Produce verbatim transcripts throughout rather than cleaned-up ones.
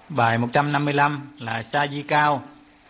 Bài một trăm năm mươi lăm là Sa Di Cao.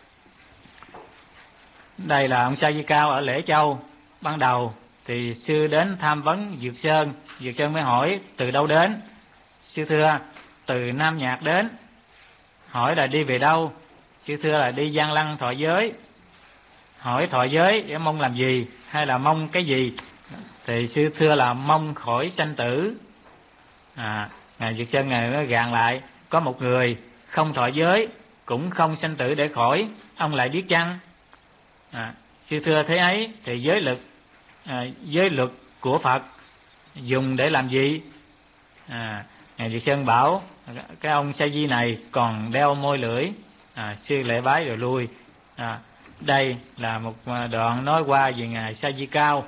Đây là ông Sa Di Cao ở Lễ Châu. Ban đầu thì sư đến tham vấn Dược Sơn. Dược Sơn mới hỏi từ đâu đến. Sư thưa từ Nam Nhạc đến. Hỏi là đi về đâu. Sư thưa là đi Giang Lăng thọ giới. Hỏi thọ giới để mong làm gì hay là mong cái gì. Thì sư thưa là mong khỏi sanh tử. à, Ngài Dược Sơn Ngài nó gạn lại, có một người không thọ giới cũng không sanh tử để khỏi, ông lại biết chăng? à, Sư thưa thế ấy thì giới lực à, giới luật của Phật dùng để làm gì? à, Ngài Dược Sơn bảo cái ông Sa Di này còn đeo môi lưỡi. à, Sư lễ bái rồi lui. à, Đây là một đoạn nói qua về Ngài Sa Di Cao.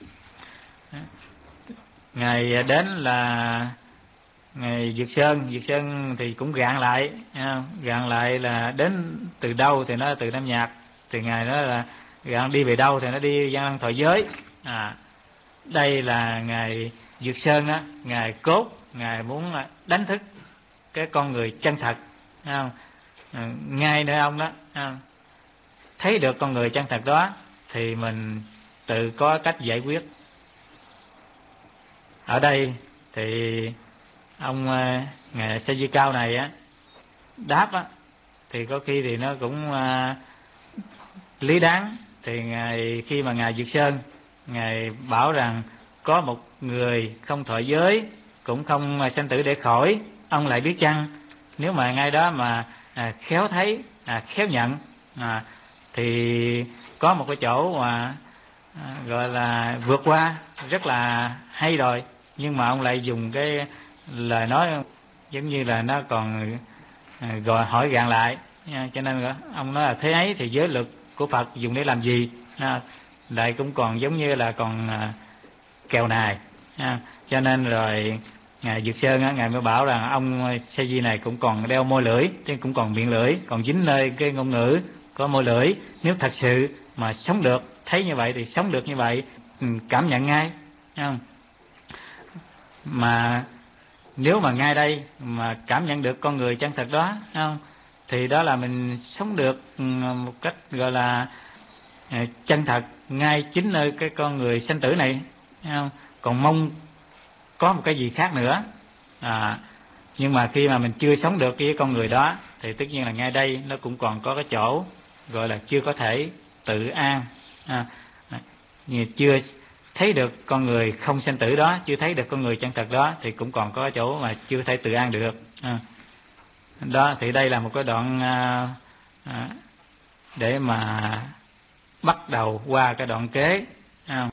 Ngài đến là Ngài Dược Sơn. Dược Sơn thì cũng gạn lại, gạn lại là đến từ đâu thì nó từ Nam Nhạc. Thì Ngài nói là gạn đi về đâu thì nó đi Giang Lăng thọ giới. à Đây là Ngài Dược Sơn á, Ngài cốt, Ngài muốn đánh thức cái con người chân thật, không? À, ngay nơi ông đó, không? Thấy được con người chân thật đó thì mình tự có cách giải quyết. Ở đây thì ông Ngài Sa Di Cao này á đáp á thì có khi thì nó cũng uh, lý đáng. Thì ngài khi mà Ngài Dược Sơn Ngài bảo rằng có một người không thọ giới cũng không sanh tử để khỏi, ông lại biết chăng? Nếu mà ngay đó mà à, khéo thấy, à, khéo nhận, à, thì có một cái chỗ mà à, gọi là vượt qua rất là hay rồi. Nhưng mà ông lại dùng cái lời nói giống như là nó còn à, gọi hỏi gạn lại. À, cho nên ông nói là thế ấy thì giới luật của Phật dùng để làm gì? À, lại cũng còn giống như là còn à, kèo nài. À, cho nên rồi Ngài Dược Sơn á, Ngài mới bảo rằng ông Sa Di này cũng còn đeo môi lưỡi, chứ cũng còn miệng lưỡi, còn dính nơi cái ngôn ngữ có môi lưỡi. Nếu thật sự mà sống được, thấy như vậy thì sống được như vậy, cảm nhận ngay, không? Mà nếu mà ngay đây mà cảm nhận được con người chân thật đó, không? Thì đó là mình sống được một cách gọi là chân thật ngay chính nơi cái con người sanh tử này, không? Còn mong có một cái gì khác nữa. à, Nhưng mà khi mà mình chưa sống được với con người đó thì tất nhiên là ngay đây nó cũng còn có cái chỗ gọi là chưa có thể tự an. à, Chưa thấy được con người không sanh tử đó, chưa thấy được con người chân thật đó, thì cũng còn có chỗ mà chưa thể tự an được. à, Đó thì đây là một cái đoạn à, à, để mà bắt đầu qua cái đoạn kế. à.